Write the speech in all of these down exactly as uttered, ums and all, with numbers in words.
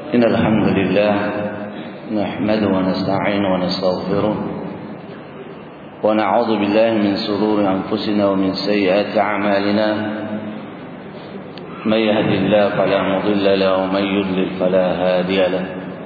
إن الحمد لله نحمده ونستعينه ونستغفره ونعوذ بالله من شرور أنفسنا ومن سيئات أعمالنا من يهد الله فلا مضل له ومن يضلل فلا هادي له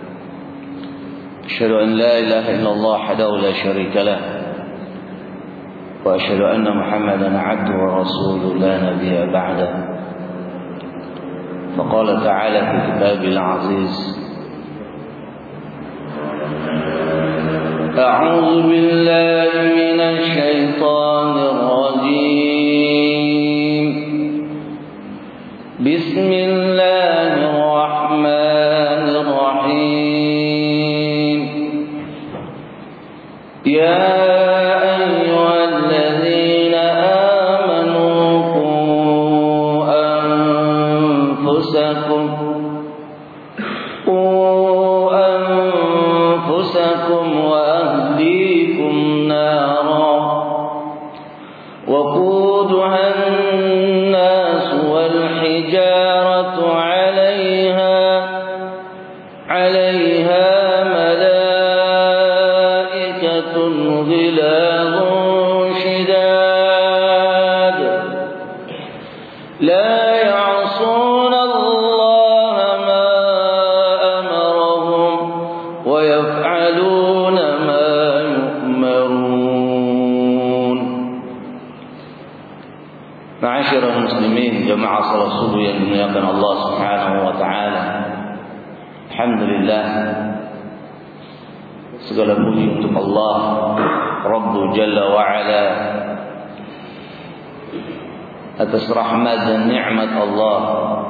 أشهد أن لا إله إلا الله وحده لا شريك له وأشهد أن محمدا عبده ورسوله لا نبي بعده فقال تعالى في كتابه العزيز أعوذ بالله من الشيطان الرجيم بسم الله الرحمن الرحيم يا jemaah salat subuh yang dimuliakan Allah Subhanahu wa taala. Alhamdulillah, segala puji untuk Allah Rabbu Jalla wa Ala atas rahmat dan nikmat Allah.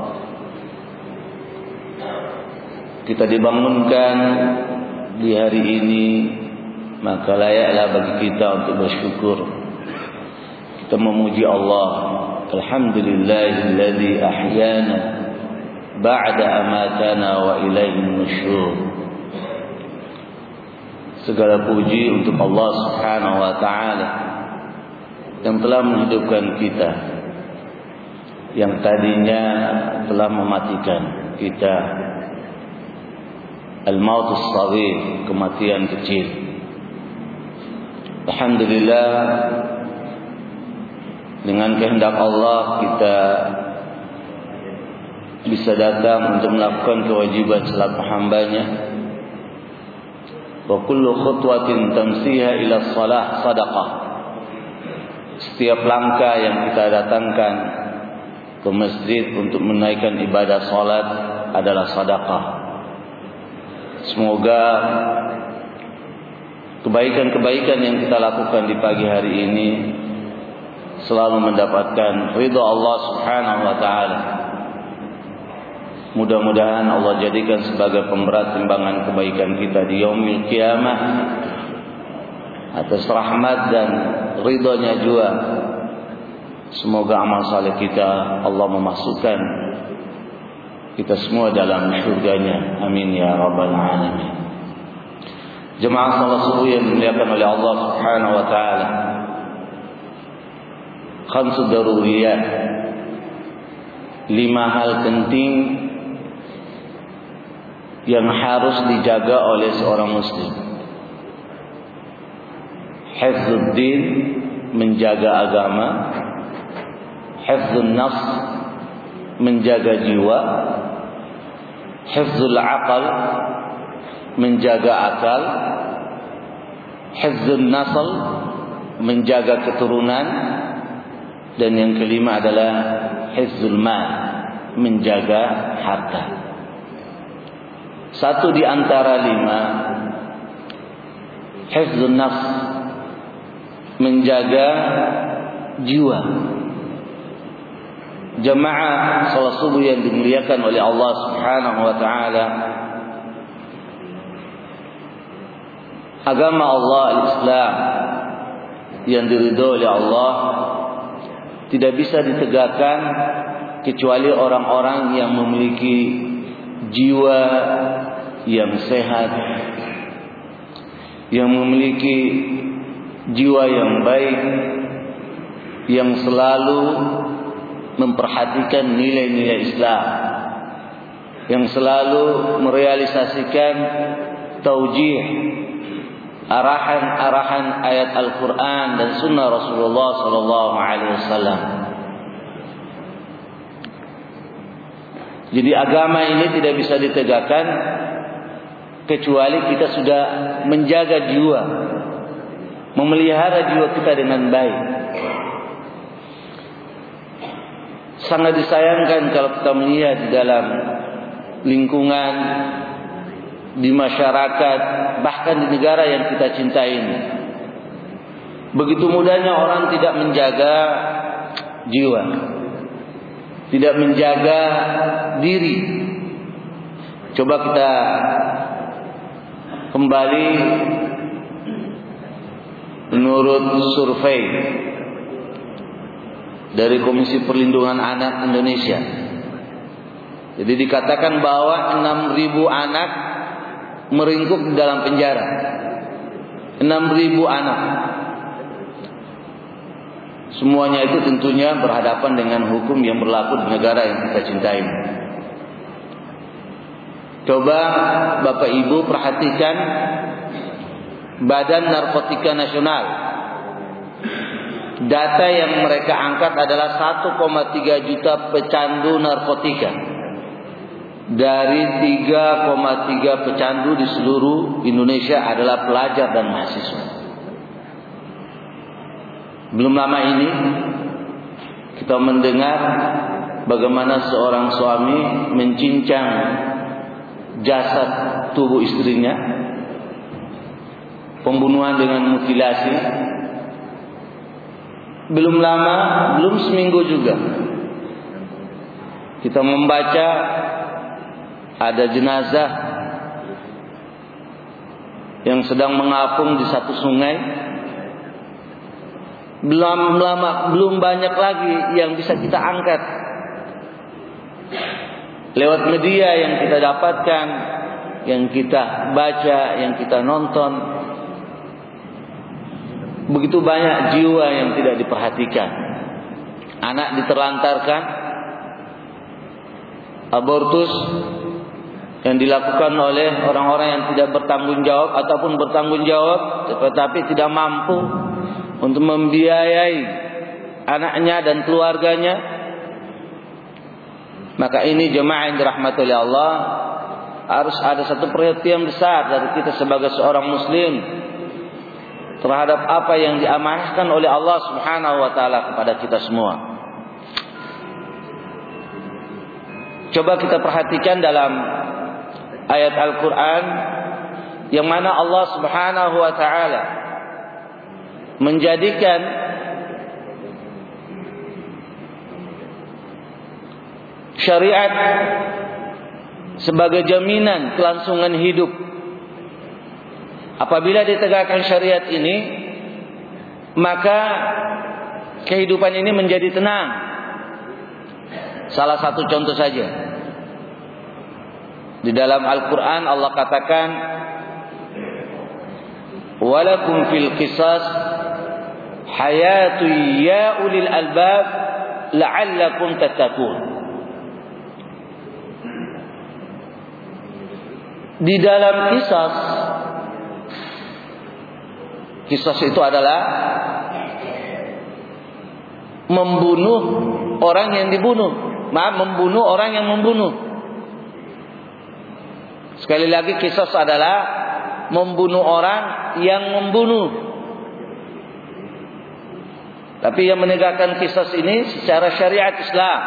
Kita dibangunkan di hari ini, maka layaklah bagi kita untuk bersyukur. Kita memuji Allah. Alhamdulillahilladzi ahyana ba'da amatana wa ilaihin nusyur. Segala puji untuk Allah Subhanahu wa taala yang telah menghidupkan kita, yang tadinya telah mematikan kita. Al-mautus shaghir, kematian kecil. Alhamdulillah, dengan kehendak Allah kita bisa datang untuk melakukan kewajiban selaku hambanya. Wa kullu khutwatin tamsiha ila shalah sadaqah. Setiap langkah yang kita datangkan ke masjid untuk menaikkan ibadah salat adalah sedekah. Semoga kebaikan-kebaikan yang kita lakukan di pagi hari ini selalu mendapatkan ridha Allah Subhanahu wa taala. Mudah-mudahan Allah jadikan sebagai pemberat timbangan kebaikan kita di yaumil qiyamah atas rahmat dan ridhonya juga. Semoga amal saleh kita Allah memasukkan kita semua dalam surganya. Amin ya rabbal alamin. Jemaah salat subuh yang dimuliakan oleh Allah Subhanahu wa taala. Khamsu daruriyat, lima hal penting yang harus dijaga oleh seorang muslim. Hifdzuddin, menjaga agama. Hifdzun nafs, menjaga jiwa. Hifdzul aqal, menjaga akal. Hifdzun nasl, menjaga keturunan. Dan yang kelima adalah hifdzul mal, menjaga harta. Satu di antara lima, hifdzun nafs, menjaga jiwa. Jemaah salat subuh yang dimuliakan oleh Allah Subhanahu wa taala, agama Allah Islam yang diridhoi oleh Allah tidak bisa ditegakkan kecuali orang-orang yang memiliki jiwa yang sehat, yang memiliki jiwa yang baik, yang selalu memperhatikan nilai-nilai Islam. yang selalu merealisasikan taujih, arahan-arahan ayat Al-Quran dan Sunnah Rasulullah Sallallahu Alaihi Wasallam. Jadi agama ini tidak bisa ditegakkan kecuali kita sudah menjaga jiwa, memelihara jiwa kita dengan baik. Sangat disayangkan kalau kita melihat di dalam lingkungan, di masyarakat, bahkan di negara yang kita cintai ini, begitu mudahnya orang tidak menjaga jiwa, tidak menjaga diri. Coba kita kembali menurut survei dari Komisi Perlindungan Anak Indonesia. Jadi dikatakan bahwa enam ribu anak meringkuk di dalam penjara. enam ribu anak. Semuanya itu tentunya berhadapan dengan hukum yang berlaku di negara yang kita cintai. Coba Bapak Ibu perhatikan Badan Narkotika Nasional. Data yang mereka angkat adalah satu koma tiga juta pecandu narkotika. Dari tiga koma tiga pecandu di seluruh Indonesia adalah pelajar dan mahasiswa. Belum lama ini kita mendengar bagaimana seorang suami mencincang jasad tubuh istrinya, pembunuhan dengan mutilasi. Belum lama, belum seminggu juga kita membaca ada jenazah yang sedang mengapung di satu sungai. Belum lama, belum banyak lagi yang bisa kita angkat lewat media yang kita dapatkan, yang kita baca, yang kita nonton. Begitu banyak jiwa yang tidak diperhatikan. Anak diterlantarkan, abortus yang dilakukan oleh orang-orang yang tidak bertanggung jawab ataupun bertanggung jawab tetapi tidak mampu untuk membiayai anaknya dan keluarganya. Maka ini jemaah yang dirahmati oleh Allah, harus ada satu perhatian besar dari kita sebagai seorang muslim terhadap apa yang diamanahkan oleh Allah Subhanahu wa taala kepada kita semua. Coba kita perhatikan dalam ayat Al-Qur'an yang mana Allah Subhanahu wa taala menjadikan syariat sebagai jaminan kelangsungan hidup. Apabila ditegakkan syariat ini, maka kehidupan ini menjadi tenang. Salah satu contoh saja. Di dalam Al-Quran Allah katakan, walakum fil qisas hayatu ya ulil albab la'allakum tattaqun. Di dalam kisas, kisas itu adalah membunuh orang yang dibunuh, maaf membunuh orang yang membunuh. Sekali lagi, kisas adalah membunuh orang yang membunuh. Tapi yang menegakkan kisas ini secara syariat Islam.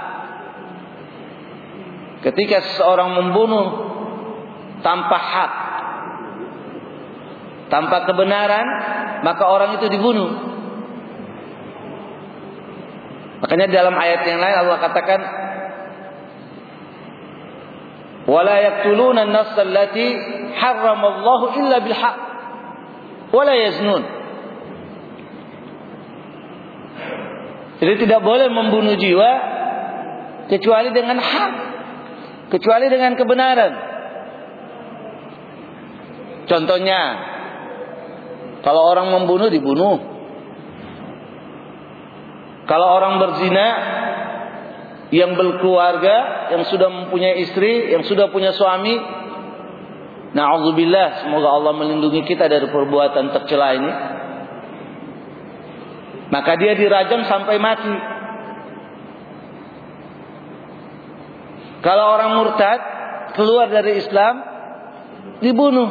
Ketika seseorang membunuh tanpa hak, tanpa kebenaran, maka orang itu dibunuh. Makanya dalam ayat yang lain Allah katakan, wala yaqtuluna an-nafs allati harramallahu illa bil haqq wala yaznun. Jadi tidak boleh membunuh jiwa kecuali dengan hak, kecuali dengan kebenaran. Contohnya, kalau orang membunuh dibunuh. Kalau orang berzina yang berkeluarga, yang sudah mempunyai istri, yang sudah punya suami. Na'udzubillah, semoga Allah melindungi kita dari perbuatan tercela ini. Maka dia dirajam sampai mati. Kalau orang murtad keluar dari Islam, dibunuh.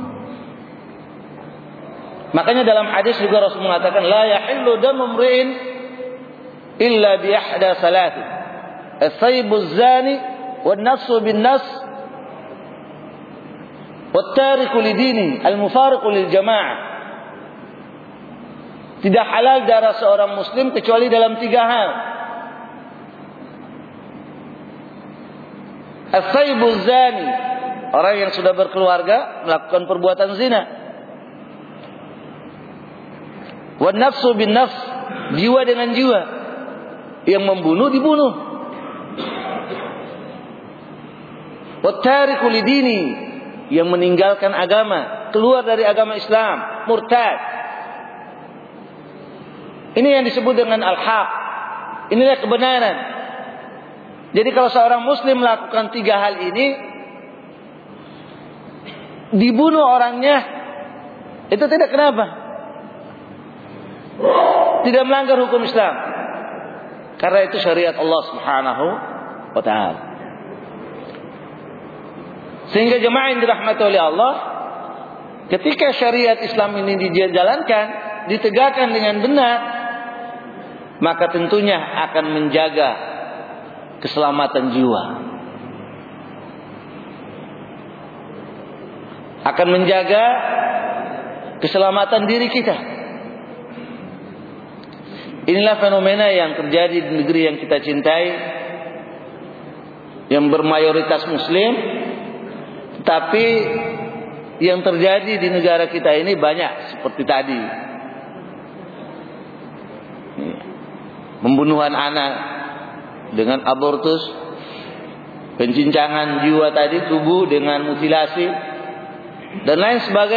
Makanya dalam hadis juga Rasul mengatakan, la yahillu damu imri'in illa bi ihda salatin, as-sayyibu az-zani wan-nafsu bin-nafs wat-tariku lidini al-mufariqu lil jamaah. Tidak halal darah seorang muslim kecuali dalam tiga hal. As-sayyibu az-zani, orang yang sudah berkeluarga melakukan perbuatan zina. Wan nafsu bin nafs, jiwa dengan jiwa. Yang membunuh dibunuh. Wat tariku lidini, yang meninggalkan agama, keluar dari agama Islam, murtad. Ini yang disebut dengan al-haq. Inilah kebenaran. Jadi kalau seorang muslim melakukan tiga hal ini, dibunuh orangnya, itu tidak kenapa? Tidak melanggar hukum Islam. Karena itu syariat Allah Subhanahu wa ta'ala. Sehingga jemaah yang dirahmati oleh Allah, ketika syariat Islam ini dijalankan, ditegakkan dengan benar, maka tentunya akan menjaga keselamatan jiwa, akan menjaga keselamatan diri kita. Inilah fenomena yang terjadi di negeri yang kita cintai, yang bermayoritas muslim, tapi yang terjadi di negara kita ini banyak seperti tadi. Pembunuhan anak dengan abortus, pencincangan jiwa tadi, tubuh dengan mutilasi, dan lain sebagainya.